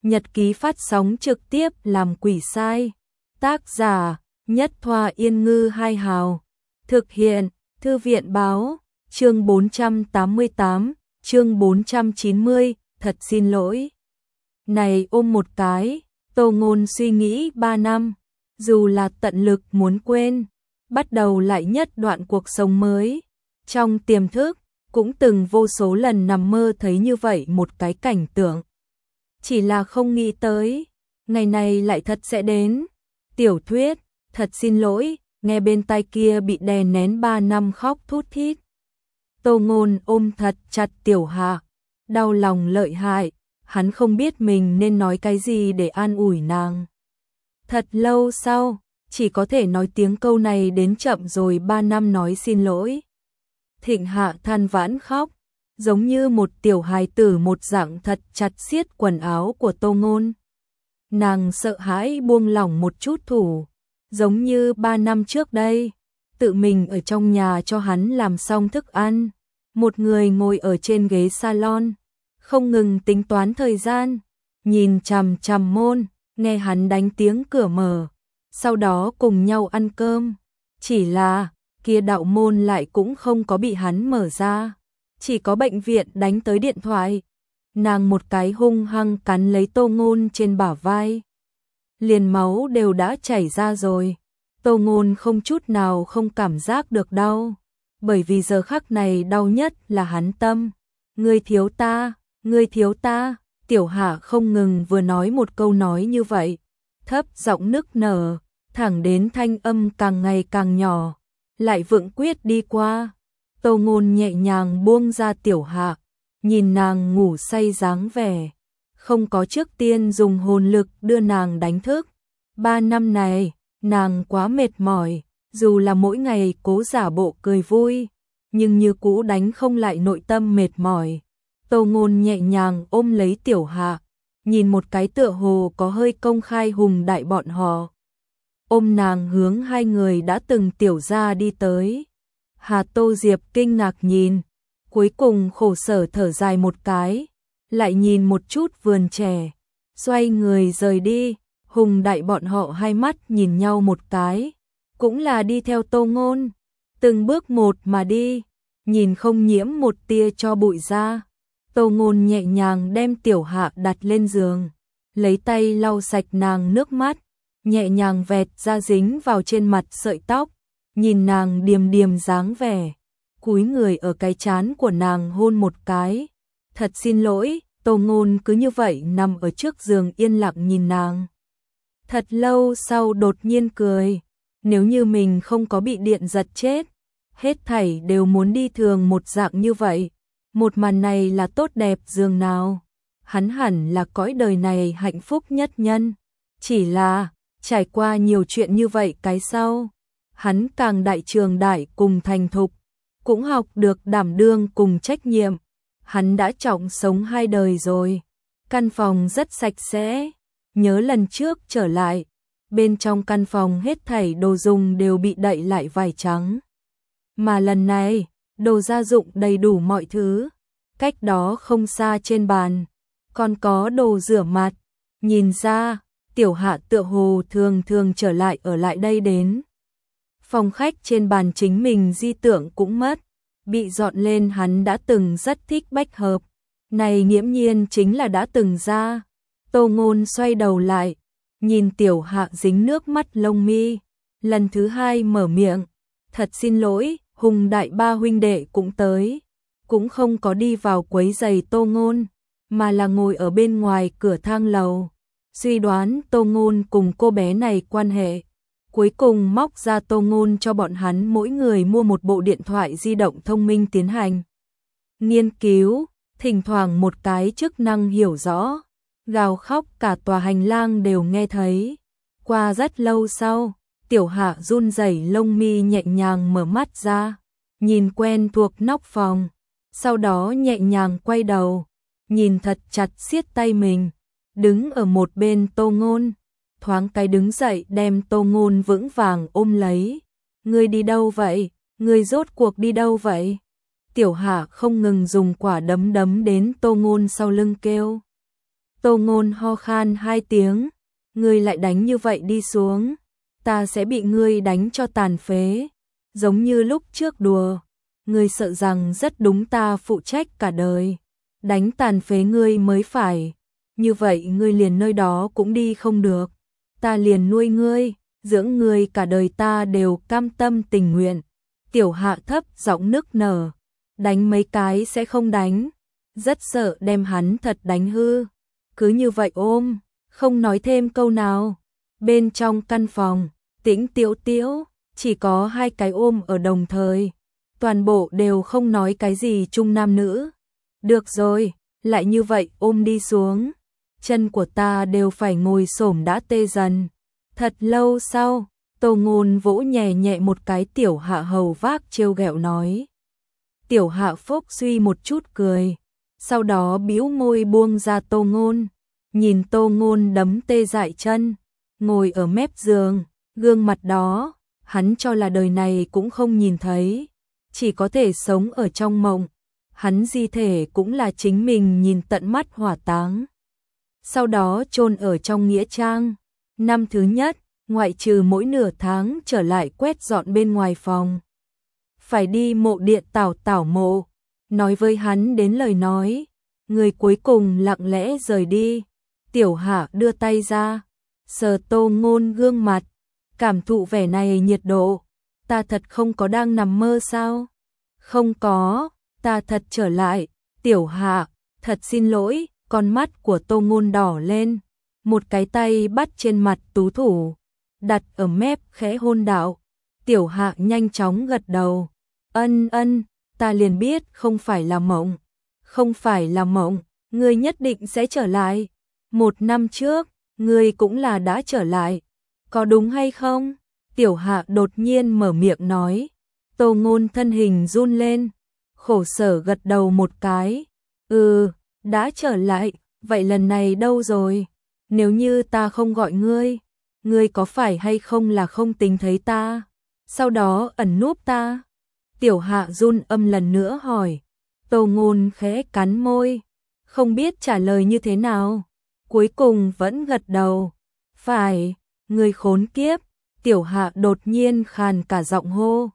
Nhật ký phát sóng trực tiếp làm quỷ sai. Tác giả Nhất Thoa Yên Ngư Hai Hào. Thực hiện Thư viện Báo. Chương 488, chương 490, thật xin lỗi. Này ôm một cái, Tô Ngôn suy nghĩ 3 năm, dù là tận lực muốn quên, bắt đầu lại nhất đoạn cuộc sống mới. Trong tiềm thức, cũng từng vô số lần nằm mơ thấy như vậy một cái cảnh tượng. Chỉ là không nghĩ tới, ngày này lại thật sẽ đến. Tiểu thuyết, thật xin lỗi, nghe bên tai kia bị đè nén 3 năm khóc thút thít. Tô Ngôn ôm thật chặt Tiểu Hạ, đau lòng lợi hại, hắn không biết mình nên nói cái gì để an ủi nàng. Thật lâu sau, chỉ có thể nói tiếng câu này đến chậm rồi 3 năm nói xin lỗi. Thịnh Hạ than vãn khóc, giống như một tiểu hài tử một dạng thật chặt siết quần áo của Tô Ngôn. Nàng sợ hãi buông lỏng một chút thủ, giống như 3 năm trước đây, tự mình ở trong nhà cho hắn làm xong thức ăn, một người ngồi ở trên ghế salon, không ngừng tính toán thời gian, nhìn chằm chằm môn, nghe hắn đánh tiếng cửa mở, sau đó cùng nhau ăn cơm. Chỉ là, kia đạo môn lại cũng không có bị hắn mở ra, chỉ có bệnh viện đánh tới điện thoại. Nàng một cái hung hăng cắn lấy Tô Ngôn trên bả vai, liền máu đều đã chảy ra rồi. Tô Ngôn không chút nào không cảm giác được đau, bởi vì giờ khắc này đau nhất là hắn tâm. Ngươi thiếu ta, ngươi thiếu ta. Tiểu Hạ không ngừng vừa nói một câu nói như vậy, thấp giọng nức nở, thẳng đến thanh âm càng ngày càng nhỏ, lại vượng quyết đi qua. Tô Ngôn nhẹ nhàng buông ra Tiểu Hạ, nhìn nàng ngủ say dáng vẻ, không có trước tiên dùng hồn lực đưa nàng đánh thức. 3 năm này, nàng quá mệt mỏi, dù là mỗi ngày cố giả bộ cười vui, nhưng như cũ đánh không lại nội tâm mệt mỏi. Tô Ngôn nhẹ nhàng ôm lấy Tiểu Hạ, nhìn một cái tựa hồ có hơi công khai Hùng Đại bọn họ. Ôm nàng hướng hai người đã từng tiểu ra đi tới. Hà Tô Diệp kinh ngạc nhìn, cuối cùng khổ sở thở dài một cái, lại nhìn một chút vườn trẻ, xoay người rời đi. Hùng Đại bọn họ hai mắt nhìn nhau một cái, cũng là đi theo Tô Ngôn, từng bước một mà đi, nhìn không nhiễm một tia cho bụi ra. Tô Ngôn nhẹ nhàng đem Tiểu Hạ đặt lên giường, lấy tay lau sạch nàng nước mắt, nhẹ nhàng vẹt ra dính vào trên mặt sợi tóc, nhìn nàng điềm điềm dáng vẻ, cúi người ở cái trán của nàng hôn một cái. Thật xin lỗi. Tô Ngôn cứ như vậy nằm ở trước giường yên lặng nhìn nàng. Thật lâu sau đột nhiên cười, nếu như mình không có bị điện giật chết, hết thảy đều muốn đi thường một dạng như vậy. Một màn này là tốt đẹp dường nào, hắn hẳn là cõi đời này hạnh phúc nhất nhân. Chỉ là, trải qua nhiều chuyện như vậy cái sau, hắn càng đại trường đại cùng thành thục, cũng học được đảm đương cùng trách nhiệm. Hắn đã trọng sống 2 đời rồi. Căn phòng rất sạch sẽ, nhớ lần trước trở lại, bên trong căn phòng hết thảy đồ dùng đều bị đậy lại vải trắng. Mà lần này, đồ gia dụng đầy đủ mọi thứ. Cách đó không xa trên bàn, còn có đồ rửa mặt. Nhìn ra, Tiểu Hạ tựa hồ thường thường trở lại ở lại đây đến. Phòng khách trên bàn chính mình di tượng cũng mất, bị dọn lên. Hắn đã từng rất thích bách hợp, này nghiễm nhiên chính là đã từng ra. Tô Ngôn xoay đầu lại, nhìn Tiểu Hạ dính nước mắt lông mi, lần thứ 2 mở miệng, thật xin lỗi. Hùng Đại ba huynh đệ cũng tới, cũng không có đi vào quấy giày Tô Ngôn, mà là ngồi ở bên ngoài cửa thang lầu, suy đoán Tô Ngôn cùng cô bé này quan hệ. Cuối cùng móc ra Tô Ngôn cho bọn hắn mỗi người mua một bộ điện thoại di động thông minh tiến hành nghiên cứu, thỉnh thoảng một cái chức năng hiểu rõ, gào khóc cả tòa hành lang đều nghe thấy. Qua rất lâu sau, Tiểu Hạ run rẩy lông mi nhẹ nhàng mở mắt ra, nhìn quen thuộc nóc phòng, sau đó nhẹ nhàng quay đầu, nhìn thật chặt siết tay mình, đứng ở một bên Tô Ngôn, thoáng cái đứng dậy đem Tô Ngôn vững vàng ôm lấy. Ngươi đi đâu vậy? Ngươi rốt cuộc đi đâu vậy? Tiểu Hạ không ngừng dùng quả đấm đấm đến Tô Ngôn sau lưng kêu. Tô Ngôn ho khan 2 tiếng, ngươi lại đánh như vậy đi xuống, ta sẽ bị ngươi đánh cho tàn phế, giống như lúc trước đùa, ngươi sợ rằng rất đúng ta phụ trách cả đời, đánh tàn phế ngươi mới phải, như vậy ngươi liền nơi đó cũng đi không được, ta liền nuôi ngươi, dưỡng ngươi cả đời ta đều cam tâm tình nguyện. Tiểu Hạ thấp giọng nức nở, đánh mấy cái sẽ không đánh, rất sợ đem hắn thật đánh hư. Cứ như vậy ôm, không nói thêm câu nào. Bên trong căn phòng, tĩnh tiếu tiếu, chỉ có 2 cái ôm ở đồng thời. Toàn bộ đều không nói cái gì chung nam nữ. Được rồi, lại như vậy ôm đi xuống. Chân của ta đều phải ngồi xổm đã tê dần. Thật lâu sau, Tô Ngôn vỗ nhẹ nhẹ một cái Tiểu Hạ hầu vác trêu ghẹo nói. Tiểu Hạ phốc suy một chút cười, sau đó bĩu môi buông ra Tô Ngôn, nhìn Tô Ngôn đấm tê dại chân, ngồi ở mép giường, gương mặt đó, hắn cho là đời này cũng không nhìn thấy, chỉ có thể sống ở trong mộng, hắn di thể cũng là chính mình nhìn tận mắt hỏa táng. Sau đó chôn ở trong nghĩa trang, năm thứ nhất, ngoại trừ mỗi nửa tháng trở lại quét dọn bên ngoài phòng. Phải đi mộ điện Tảo Tảo mộ, nói với hắn đến lời nói, người cuối cùng lặng lẽ rời đi. Tiểu Hạ đưa tay ra, sờ Tô Ngôn gương mặt, cảm thụ vẻ này nhiệt độ, ta thật không có đang nằm mơ sao? Không có, ta thật trở lại. Tiểu Hạ, thật xin lỗi, con mắt của Tô Ngôn đỏ lên, một cái tay bắt trên mặt tú thủ, đặt ở mép khẽ hôn đạo. Tiểu Hạ nhanh chóng gật đầu, ân ân, ta liền biết không phải là mộng, không phải là mộng, ngươi nhất định sẽ trở lại. 1 năm trước, ngươi cũng là đã trở lại, có đúng hay không? Tiểu Hạ đột nhiên mở miệng nói. Tô Ngôn thân hình run lên, khổ sở gật đầu một cái. Đã trở lại, vậy lần này đâu rồi? Nếu như ta không gọi ngươi, ngươi có phải hay không là không tính thấy ta? Sau đó ẩn núp ta? Tiểu Hạ run âm lần nữa hỏi. Tô Ngôn khẽ cắn môi, không biết trả lời như thế nào. Cuối cùng vẫn gật đầu. Phải, ngươi khốn kiếp. Tiểu Hạ đột nhiên khàn cả giọng hô.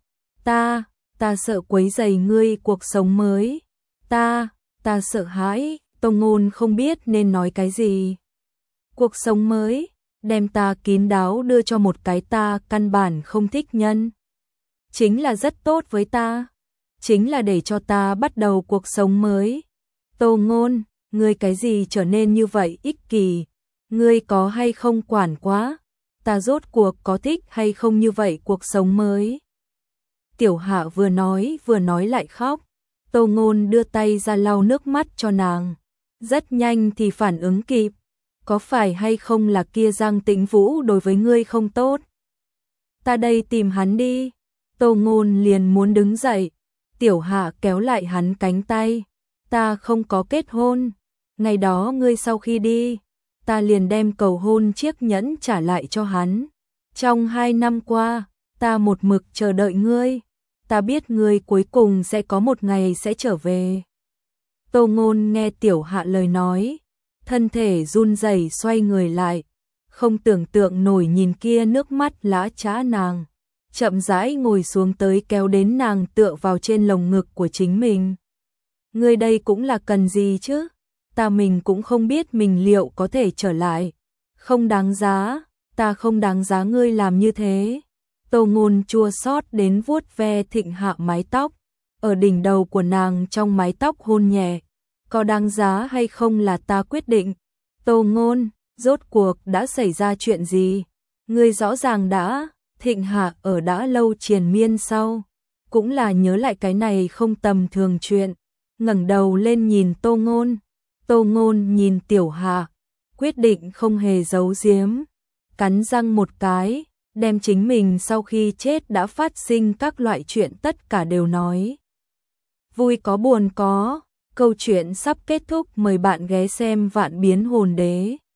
Ta sợ quấy rầy ngươi cuộc sống mới. Ta sợ hãi. Tô Ngôn không biết nên nói cái gì. Cuộc sống mới, đem ta kín đáo đưa cho một cái ta căn bản không thích nhân. Chính là rất tốt với ta, chính là để cho ta bắt đầu cuộc sống mới. Tô Ngôn, ngươi cái gì trở nên như vậy ích kỷ, ngươi có hay không quản quá, ta rốt cuộc có thích hay không như vậy cuộc sống mới. Tiểu Hạ vừa nói lại khóc, Tô Ngôn đưa tay ra lau nước mắt cho nàng, rất nhanh thì phản ứng kịp, có phải hay không là kia Giang Tĩnh Vũ đối với ngươi không tốt? Ta đây tìm hắn đi. Tô Ngôn liền muốn đứng dậy, Tiểu Hạ kéo lại hắn cánh tay, ta không có kết hôn, ngày đó ngươi sau khi đi, ta liền đem cầu hôn chiếc nhẫn trả lại cho hắn. Trong 2 năm qua, ta một mực chờ đợi ngươi, ta biết ngươi cuối cùng sẽ có một ngày sẽ trở về. Tô Ngôn nghe Tiểu Hạ lời nói, thân thể run rẩy xoay người lại, không tưởng tượng nổi nhìn kia nước mắt lã chã nàng, chậm rãi ngồi xuống tới kéo đến nàng tựa vào trên lồng ngực của chính mình. Ngươi đây cũng là cần gì chứ? Ta mình cũng không biết mình liệu có thể trở lại. Không đáng giá, ta không đáng giá ngươi làm như thế. Tô Ngôn chua xót đến vuốt ve Thịnh Hạ mái tóc, ở đỉnh đầu của nàng trong mái tóc hôn nhẹ. Có đáng giá hay không là ta quyết định. Tô Ngôn, rốt cuộc đã xảy ra chuyện gì? Ngươi rõ ràng đã. Thịnh Hạ ở đã lâu triền miên sau, cũng là nhớ lại cái này không tầm thường chuyện, ngẩng đầu lên nhìn Tô Ngôn. Tô Ngôn nhìn Tiểu Hạ, quyết định không hề giấu giếm, cắn răng một cái, đem chính mình sau khi chết đã phát sinh các loại chuyện tất cả đều nói. Vui có buồn có, câu chuyện sắp kết thúc, mời bạn ghé xem Vạn Biến Hồn Đế.